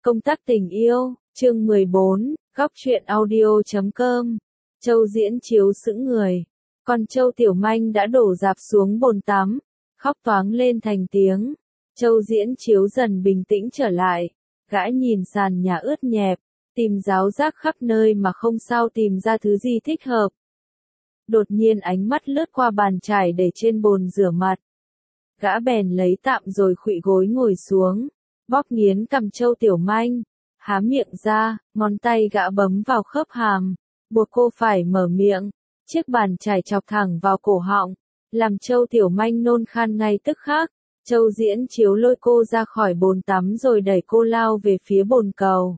Công tắc tình yêu, chương 14, góc truyện audio.com. Châu Diễn chiếu sững người. Còn Châu Tiểu Manh đã đổ rạp xuống bồn tắm, khóc toáng lên thành tiếng. Châu Diễn chiếu dần bình tĩnh trở lại. Gã nhìn sàn nhà ướt nhẹp, tìm ráo rác khắp nơi mà không sao tìm ra thứ gì thích hợp. Đột nhiên ánh mắt lướt qua bàn chải để trên bồn rửa mặt. Gã bèn lấy tạm rồi khuỵu gối ngồi xuống, bóp nghiến cằm Châu Tiểu Manh, há miệng ra, ngón tay gã bấm vào khớp hàm, buộc cô phải mở miệng. Chiếc bàn chải chọc thẳng vào cổ họng, làm Châu Tiểu Manh nôn khan ngay tức khắc. Châu Diễn chiếu lôi cô ra khỏi bồn tắm rồi đẩy cô lao về phía bồn cầu.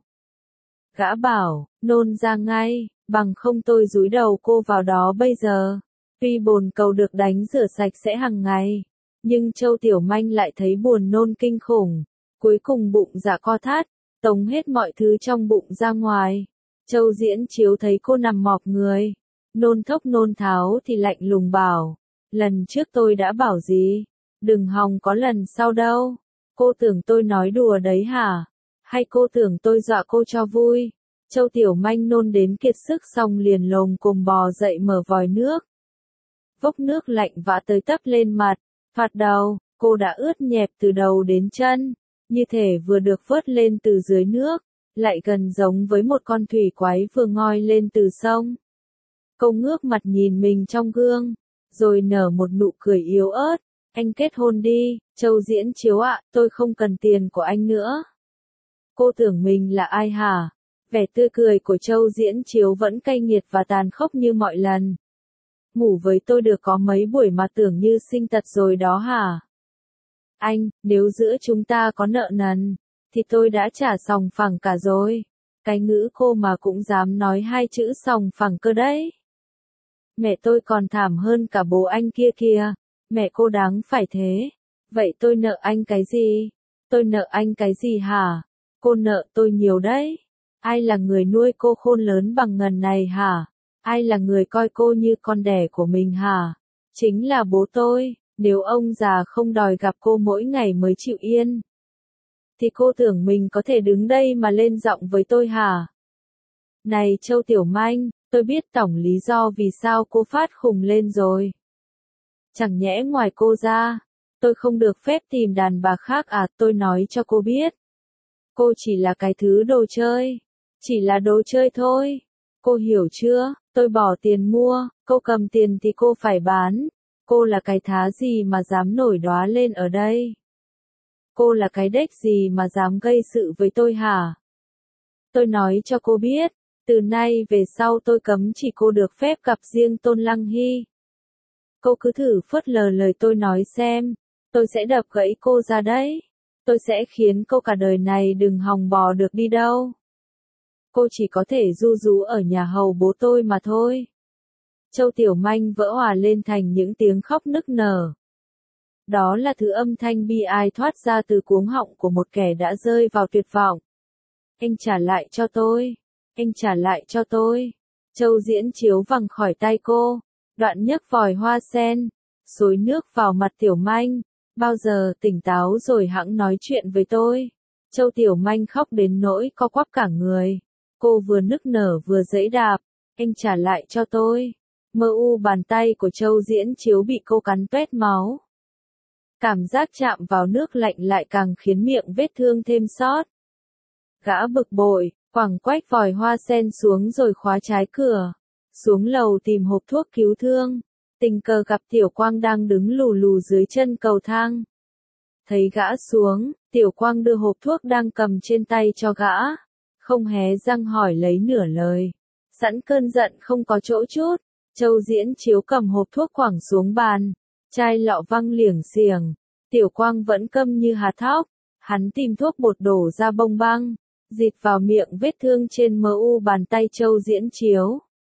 Gã bảo, nôn ra ngay, bằng không tôi dúi đầu cô vào đó bây giờ. Tuy bồn cầu được đánh rửa sạch sẽ hàng ngày, nhưng Châu Tiểu Manh lại thấy buồn nôn kinh khủng. Cuối cùng bụng dạ co thắt, tống hết mọi thứ trong bụng ra ngoài. Châu Diễn chiếu thấy cô nằm mọp người, nôn thốc nôn tháo thì lạnh lùng bảo, lần trước tôi đã bảo gì, đừng hòng có lần sau đâu. Cô tưởng tôi nói đùa đấy hả? Hay cô tưởng tôi dọa cô cho vui? Châu Tiểu Manh nôn đến kiệt sức xong liền lồm cồm bò dậy mở vòi nước. Vốc nước lạnh vã tới tấp lên mặt, phạt đầu, cô đã ướt nhẹp từ đầu đến chân, như thể vừa được vớt lên từ dưới nước, lại gần giống với một con thủy quái vừa ngoi lên từ sông. Cô ngước mặt nhìn mình trong gương, rồi nở một nụ cười yếu ớt, anh kết hôn đi, Châu Diễn chiếu ạ, tôi không cần tiền của anh nữa. Cô tưởng mình là ai hả? Vẻ tươi cười của Châu Diễn chiếu vẫn cay nghiệt và tàn khốc như mọi lần. Ngủ với tôi được có mấy buổi mà tưởng như sinh tật rồi đó hả? Anh, nếu giữa chúng ta có nợ nần, thì tôi đã trả sòng phẳng cả rồi. Cái ngữ cô mà cũng dám nói hai chữ sòng phẳng cơ đấy. Mẹ tôi còn thảm hơn cả bố anh kia kìa, mẹ cô đáng phải thế. Vậy tôi nợ anh cái gì? Tôi nợ anh cái gì hả? Cô nợ tôi nhiều đấy. Ai là người nuôi cô khôn lớn bằng ngần này hả? Ai là người coi cô như con đẻ của mình hả? Chính là bố tôi. Nếu ông già không đòi gặp cô mỗi ngày mới chịu yên, thì cô tưởng mình có thể đứng đây mà lên giọng với tôi hả? Này Châu Tiểu Manh, tôi biết tổng lý do vì sao cô phát khùng lên rồi. Chẳng nhẽ ngoài cô ra, tôi không được phép tìm đàn bà khác à? Tôi nói cho cô biết, cô chỉ là cái thứ đồ chơi, chỉ là đồ chơi thôi. Cô hiểu chưa? Tôi bỏ tiền mua, cô cầm tiền thì cô phải bán. Cô là cái thá gì mà dám nổi đoá lên ở đây? Cô là cái đếch gì mà dám gây sự với tôi hả? Tôi nói cho cô biết, từ nay về sau tôi cấm chỉ cô được phép gặp riêng Tôn Lăng Hy. Cô cứ thử phớt lờ lời tôi nói xem, tôi sẽ đập gãy cô ra đấy. Tôi sẽ khiến cô cả đời này đừng hòng bò được đi đâu. Cô chỉ có thể ru rú ở nhà hầu bố tôi mà thôi. Châu Tiểu Manh vỡ òa lên thành những tiếng khóc nức nở. Đó là thứ âm thanh bi ai thoát ra từ cuống họng của một kẻ đã rơi vào tuyệt vọng. Anh trả lại cho tôi. Anh trả lại cho tôi. Châu Diễn chiếu văng khỏi tay cô. Đoạn nhấc vòi hoa sen, xối nước vào mặt Tiểu Manh. Bao giờ tỉnh táo rồi hẵng nói chuyện với tôi. Châu Tiểu Manh khóc đến nỗi co quắp cả người. Cô vừa nức nở vừa giãy đạp. Anh trả lại cho tôi. Mơ u bàn tay của Châu Diễn chiếu bị cô cắn toét máu. Cảm giác chạm vào nước lạnh lại càng khiến miệng vết thương thêm xót. Gã bực bội, quẳng quách vòi hoa sen xuống rồi khóa trái cửa. Xuống lầu tìm hộp thuốc cứu thương. Tình cờ gặp Tiểu Quang đang đứng lù lù dưới chân cầu thang. Thấy gã xuống, Tiểu Quang đưa hộp thuốc đang cầm trên tay cho gã. Không hé răng hỏi lấy nửa lời. Sẵn cơn giận không có chỗ chút. Châu Diễn chiếu cầm hộp thuốc quẳng xuống bàn. Chai lọ văng liểng xiềng. Tiểu Quang vẫn câm như hạt thóc. Hắn tìm thuốc bột đổ ra bông băng, dịt vào miệng vết thương trên mờ u bàn tay Châu Diễn chiếu.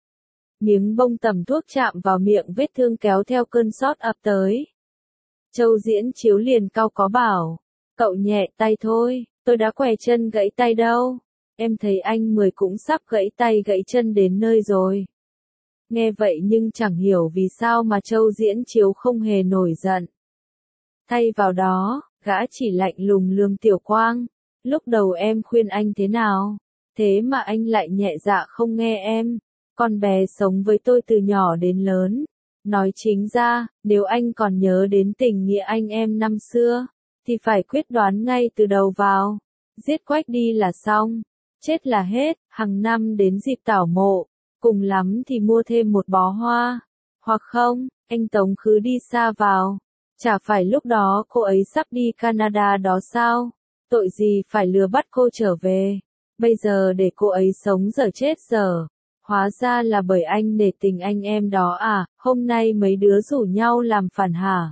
Miếng bông tẩm thuốc chạm vào miệng vết thương kéo theo cơn sốt ập tới. Châu Diễn chiếu liền cau có bảo. Cậu nhẹ tay thôi, tôi đã què chân gãy tay đâu. Em thấy anh Mười cũng sắp gãy tay gãy chân đến nơi rồi. Nghe vậy nhưng chẳng hiểu vì sao mà Châu Diễn chiếu không hề nổi giận. Thay vào đó, gã chỉ lạnh lùng lườm Tiểu Quang. Lúc đầu em khuyên anh thế nào? Thế mà anh lại nhẹ dạ không nghe em. Con bé sống với tôi từ nhỏ đến lớn. Nói chính ra, nếu anh còn nhớ đến tình nghĩa anh em năm xưa, thì phải quyết đoán ngay từ đầu vào. Giết Quách đi là xong. Chết là hết, hàng năm đến dịp tảo mộ, cùng lắm thì mua thêm một bó hoa. Hoặc không, anh tống khứ đi xa vào. Chả phải lúc đó cô ấy sắp đi Canada đó sao? Tội gì phải lừa bắt cô trở về. Bây giờ để cô ấy sống dở chết dở. Hóa ra là bởi anh nể tình anh em đó à, hôm nay mấy đứa rủ nhau làm phản hả?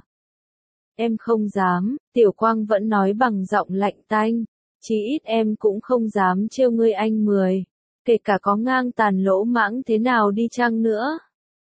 Em không dám, Tiểu Quang vẫn nói bằng giọng lạnh tanh. Chí ít em cũng không dám trêu ngươi anh Mười. Kể cả có ngang tàn lỗ mãng thế nào đi chăng nữa.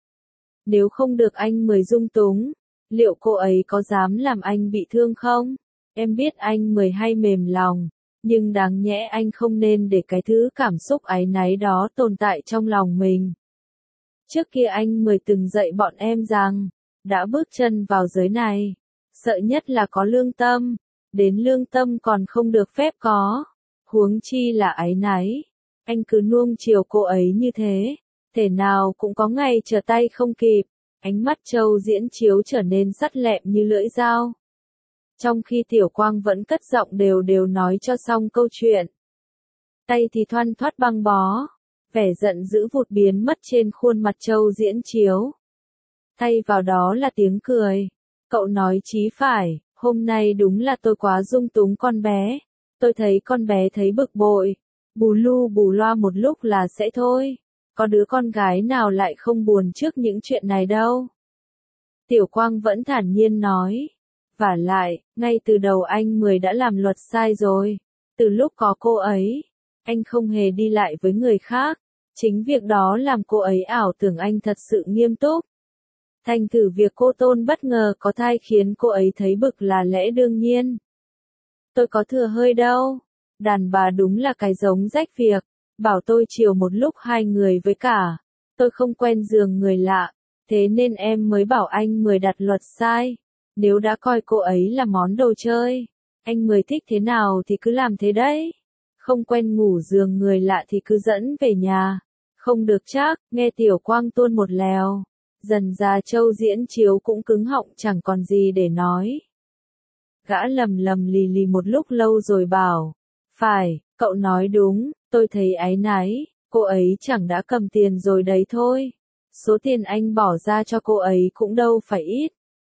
Nếu không được anh Mười dung túng, liệu cô ấy có dám làm anh bị thương không? Em biết anh Mười hay mềm lòng, nhưng đáng nhẽ anh không nên để cái thứ cảm xúc áy náy đó tồn tại trong lòng mình. Trước kia anh Mười từng dạy bọn em rằng, đã bước chân vào giới này, sợ nhất là có lương tâm, đến lương tâm còn không được phép có, huống chi là áy náy. Anh cứ nuông chiều cô ấy như thế, thể nào cũng có ngày trở tay không kịp. Ánh mắt Châu Diễn Chiếu trở nên sắc lẹm như lưỡi dao. Trong khi Tiểu Quang vẫn cất giọng đều đều nói cho xong câu chuyện. Tay thì thoăn thoắt băng bó, vẻ giận dữ vụt biến mất trên khuôn mặt Châu Diễn Chiếu. Thay vào đó là tiếng cười. Cậu nói chí phải, hôm nay đúng là tôi quá dung túng con bé. Tôi thấy con bé thấy bực bội, bù lu bù loa một lúc là sẽ thôi. Có đứa con gái nào lại không buồn trước những chuyện này đâu. Tiểu Quang vẫn thản nhiên nói. Vả lại, ngay từ đầu anh Mười đã làm luật sai rồi. Từ lúc có cô ấy, anh không hề đi lại với người khác. Chính việc đó làm cô ấy ảo tưởng anh thật sự nghiêm túc. Thành thử việc cô Tôn bất ngờ có thai khiến cô ấy thấy bực là lẽ đương nhiên. Tôi có thừa hơi đâu. Đàn bà đúng là cái giống rách việc. Bảo tôi chiều một lúc hai người với cả. Tôi không quen giường người lạ. Thế nên em mới bảo anh Mười đặt luật sai. Nếu đã coi cô ấy là món đồ chơi, anh Mười thích thế nào thì cứ làm thế đấy. Không quen ngủ giường người lạ thì cứ dẫn về nhà. Không được chắc, nghe Tiểu Quang tuôn một lèo. Dần ra Châu Diễn Chiếu cũng cứng họng chẳng còn gì để nói. Gã lầm lầm lì lì một lúc lâu rồi bảo. Phải, cậu nói đúng, tôi thấy áy náy, cô ấy chẳng đã cầm tiền rồi đấy thôi. Số tiền anh bỏ ra cho cô ấy cũng đâu phải ít.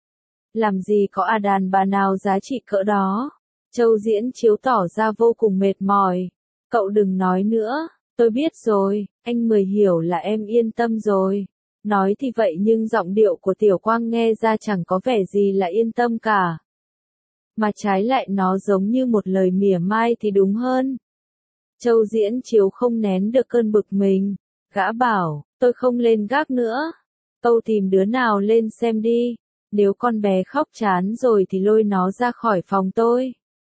Làm gì có đàn bà nào giá trị cỡ đó. Châu Diễn Chiếu tỏ ra vô cùng mệt mỏi. Cậu đừng nói nữa, tôi biết rồi, anh Mười hiểu là em yên tâm rồi. Nói thì vậy nhưng giọng điệu của Tiểu Quang nghe ra chẳng có vẻ gì là yên tâm cả. Mà trái lại nó giống như một lời mỉa mai thì đúng hơn. Châu Diễn Chiếu không nén được cơn bực mình. Gã bảo, tôi không lên gác nữa. Tâu tìm đứa nào lên xem đi. Nếu con bé khóc chán rồi thì lôi nó ra khỏi phòng tôi.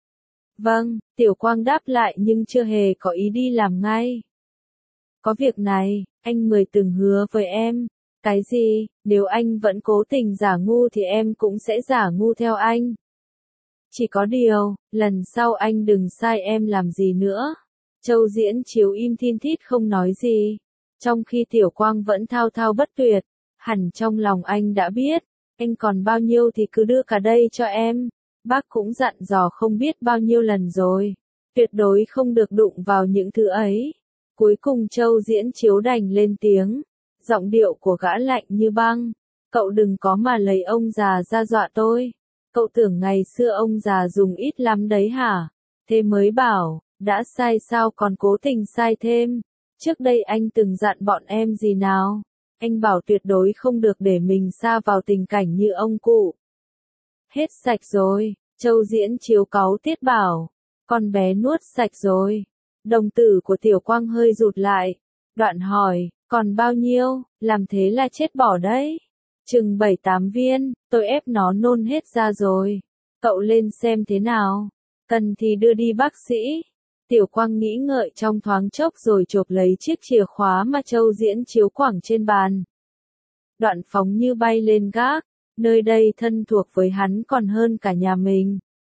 Vâng, Tiểu Quang đáp lại nhưng chưa hề có ý đi làm ngay. Có việc này, anh Mười từng hứa với em. Cái gì, nếu anh vẫn cố tình giả ngu thì em cũng sẽ giả ngu theo anh. Chỉ có điều, lần sau anh đừng sai em làm gì nữa. Châu Diễn Chiếu im thin thít không nói gì. Trong khi Tiểu Quang vẫn thao thao bất tuyệt, hẳn trong lòng anh đã biết. Anh còn bao nhiêu thì cứ đưa cả đây cho em. Bác cũng dặn dò không biết bao nhiêu lần rồi. Tuyệt đối không được đụng vào những thứ ấy. Cuối cùng Châu Diễn Chiếu đành lên tiếng. Giọng điệu của gã lạnh như băng. Cậu đừng có mà lấy ông già ra dọa tôi. Cậu tưởng ngày xưa ông già dùng ít lắm đấy hả? Thế mới bảo, đã sai sao còn cố tình sai thêm. Trước đây anh từng dặn bọn em gì nào? Anh bảo tuyệt đối không được để mình sa vào tình cảnh như ông cụ. Hết sạch rồi, Châu Diễn Chiếu cáu tiết bảo. Con bé nuốt sạch rồi. Đồng tử của Tiểu Quang hơi rụt lại. Đoạn hỏi, còn bao nhiêu, làm thế là chết bỏ đấy. Chừng 7-8 viên, tôi ép nó nôn hết ra rồi. Cậu lên xem thế nào. Cần thì đưa đi bác sĩ. Tiểu Quang nghĩ ngợi trong thoáng chốc rồi chộp lấy chiếc chìa khóa mà Châu Diễn Chiếu quẳng trên bàn. Đoạn phóng như bay lên gác. Nơi đây thân thuộc với hắn còn hơn cả nhà mình.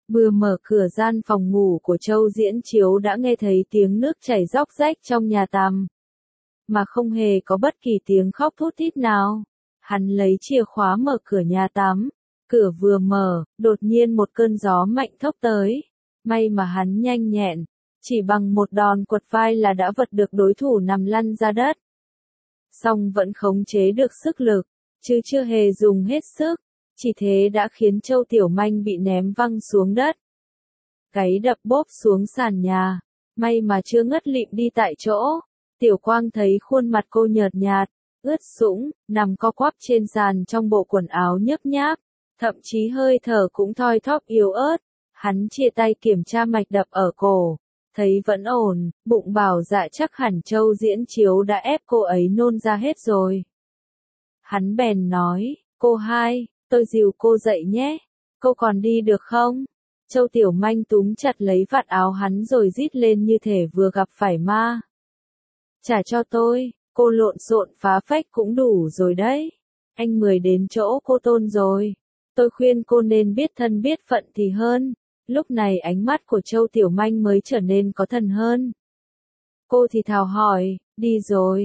Vừa mở cửa gian phòng ngủ của Châu Diễn Chiếu đã nghe thấy tiếng nước chảy róc rách trong nhà tắm. Mà không hề có bất kỳ tiếng khóc thút thít nào. Hắn lấy chìa khóa mở cửa nhà tắm. Cửa vừa mở, đột nhiên một cơn gió mạnh thốc tới. May mà hắn nhanh nhẹn. Chỉ bằng một đòn quật vai là đã vật được đối thủ nằm lăn ra đất. Song vẫn khống chế được sức lực, chứ chưa hề dùng hết sức. Chỉ thế đã khiến Châu Tiểu Manh bị ném văng xuống đất. Gáy đập bốp xuống sàn nhà. May mà chưa ngất lịm đi tại chỗ. Tiểu Quang thấy khuôn mặt cô nhợt nhạt, ướt sũng, nằm co quắp trên sàn trong bộ quần áo nhấp nháp. Thậm chí hơi thở cũng thoi thóp yếu ớt. Hắn chia tay kiểm tra mạch đập ở cổ. Thấy vẫn ổn, bụng bảo dạ chắc hẳn Châu Diễn Chiếu đã ép cô ấy nôn ra hết rồi. Hắn bèn nói, cô hai, tôi dìu cô dậy nhé, cô còn đi được không? Châu Tiểu Manh túm chặt lấy vạt áo hắn rồi rít lên như thể vừa gặp phải ma. Trả cho tôi, cô lộn xộn phá phách cũng đủ rồi đấy. Anh Mười đến chỗ cô Tôn rồi. Tôi khuyên cô nên biết thân biết phận thì hơn. Lúc này ánh mắt của Châu Tiểu Manh mới trở nên có thần hơn. Cô thì thào hỏi, đi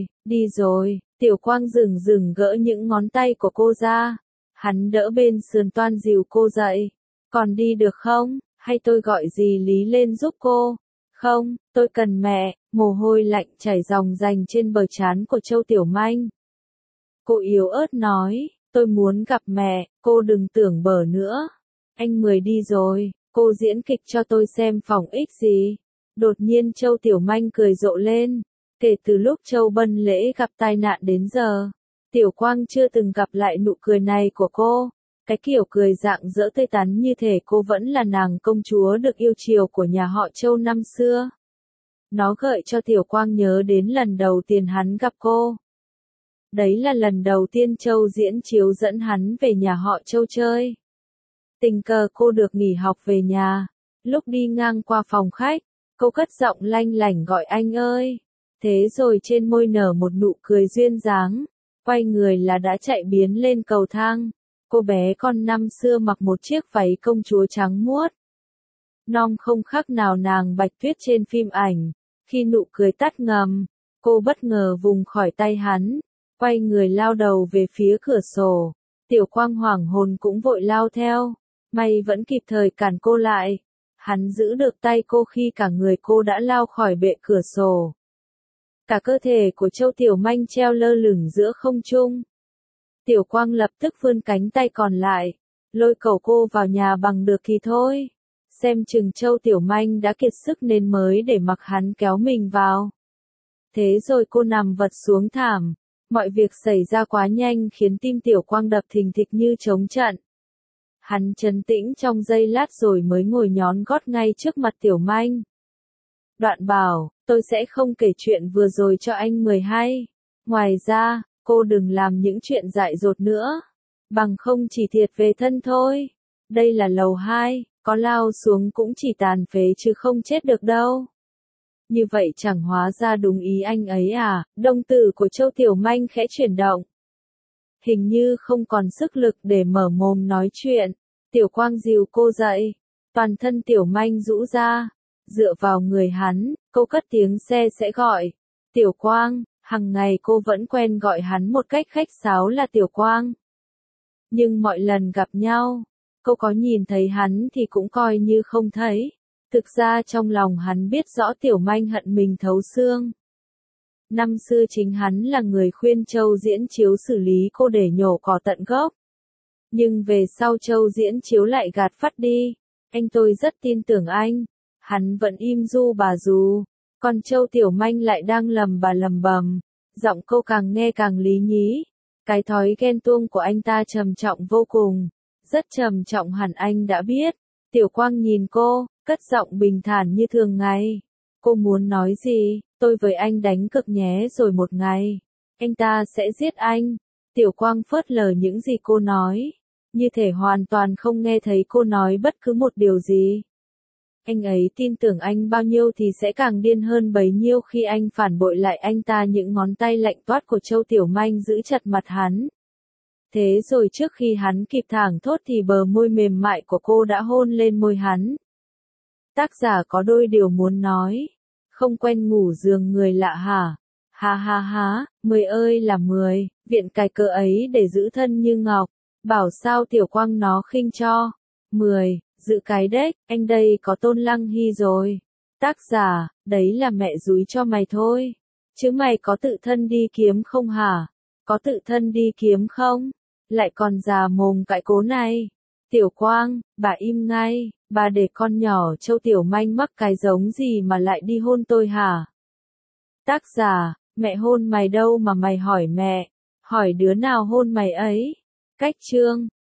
rồi, Tiểu Quang dừng gỡ những ngón tay của cô ra. Hắn đỡ bên sườn toan dìu cô dậy. Còn đi được không, hay tôi gọi dì Lý lên giúp cô? Không, tôi cần mẹ, mồ hôi lạnh chảy ròng rành trên bờ trán của Châu Tiểu Manh. Cô yếu ớt nói, tôi muốn gặp mẹ, cô đừng tưởng bở nữa. Anh Mười đi rồi. Cô diễn kịch cho tôi xem phòng ích gì. Đột nhiên Châu Tiểu Manh cười rộ lên. Kể từ lúc Châu Bân Lễ gặp tai nạn đến giờ, Tiểu Quang chưa từng gặp lại nụ cười này của cô. Cái kiểu cười rạng rỡ tươi tắn như thể cô vẫn là nàng công chúa được yêu chiều của nhà họ Châu năm xưa. Nó gợi cho Tiểu Quang nhớ đến lần đầu tiên hắn gặp cô. Đấy là lần đầu tiên Châu Diễn Chiếu dẫn hắn về nhà họ Châu chơi. Tình cờ cô được nghỉ học về nhà. Lúc đi ngang qua phòng khách, cô cất giọng lanh lảnh gọi anh ơi. Thế rồi trên môi nở một nụ cười duyên dáng. Quay người là đã chạy biến lên cầu thang. Cô bé con năm xưa mặc một chiếc váy công chúa trắng muốt. Non không khác nào nàng Bạch Tuyết trên phim ảnh. Khi nụ cười tắt ngầm, cô bất ngờ vùng khỏi tay hắn. Quay người lao đầu về phía cửa sổ. Tiểu Quang hoảng hồn cũng vội lao theo. May vẫn kịp thời cản cô lại. Hắn giữ được tay cô khi cả người cô đã lao khỏi bệ cửa sổ. Cả cơ thể của Châu Tiểu Manh treo lơ lửng giữa không trung. Tiểu Quang lập tức vươn cánh tay còn lại, lôi cầu cô vào nhà bằng được thì thôi. Xem chừng Châu Tiểu Manh đã kiệt sức nên mới để mặc hắn kéo mình vào. Thế rồi cô nằm vật xuống thảm. Mọi việc xảy ra quá nhanh khiến tim Tiểu Quang đập thình thịch như trống trận. Hắn trấn tĩnh trong giây lát rồi mới ngồi nhón gót ngay trước mặt Tiểu Manh. Đoạn bảo, tôi sẽ không kể chuyện vừa rồi cho anh Mười hay. Ngoài ra, cô đừng làm những chuyện dại dột nữa. Bằng không chỉ thiệt về thân thôi. Đây là lầu 2, có lao xuống cũng chỉ tàn phế chứ không chết được đâu. Như vậy chẳng hóa ra đúng ý anh ấy à? Đồng tử của Châu Tiểu Manh khẽ chuyển động. Hình như không còn sức lực để mở mồm nói chuyện. Tiểu Quang dìu cô dậy. Toàn thân Tiểu Manh rũ ra. Dựa vào người hắn, cô cất tiếng xe sẽ gọi. Tiểu Quang, hằng ngày cô vẫn quen gọi hắn một cách khách sáo là Tiểu Quang. Nhưng mọi lần gặp nhau, cô có nhìn thấy hắn thì cũng coi như không thấy. Thực ra trong lòng hắn biết rõ Tiểu Manh hận mình thấu xương. Năm xưa chính hắn là người khuyên Châu Diễn Chiếu xử lý cô để nhổ cỏ tận gốc. Nhưng về sau Châu Diễn Chiếu lại gạt phắt đi. Anh tôi rất tin tưởng anh. Hắn vẫn im du bà dù. Còn Châu Tiểu Manh lại đang lầm bà lầm bầm. Giọng cô càng nghe càng lý nhí. Cái thói ghen tuông của anh ta trầm trọng vô cùng. Rất trầm trọng hẳn anh đã biết. Tiểu Quang nhìn cô, cất giọng bình thản như thường ngày. Cô muốn nói gì? Tôi với anh đánh cực nhé rồi một ngày. Anh ta sẽ giết anh. Tiểu Quang phớt lờ những gì cô nói. Như thể hoàn toàn không nghe thấy cô nói bất cứ một điều gì. Anh ấy tin tưởng anh bao nhiêu thì sẽ càng điên hơn bấy nhiêu khi anh phản bội lại anh ta. Những ngón tay lạnh toát của Châu Tiểu Manh giữ chặt mặt hắn. Thế rồi trước khi hắn kịp thảng thốt thì bờ môi mềm mại của cô đã hôn lên môi hắn. Tác giả có đôi điều muốn nói. Không quen ngủ giường người lạ hả? Ha ha ha, 10 ơi là 10, viện cài cớ ấy để giữ thân như ngọc. Bảo sao Tiểu Quang nó khinh cho. 10, giữ cái đếch, anh đây có Tôn Lăng Hy rồi. Tác giả, đấy là mẹ dúi cho mày thôi. Chứ mày có tự thân đi kiếm không hả? Có tự thân đi kiếm không? Lại còn già mồm cãi cố này. Tiểu Quang, bà im ngay, bà để con nhỏ Châu Tiểu Manh mắc cái giống gì mà lại đi hôn tôi hả? Tác giả, mẹ hôn mày đâu mà mày hỏi mẹ, hỏi đứa nào hôn mày ấy. Cách chương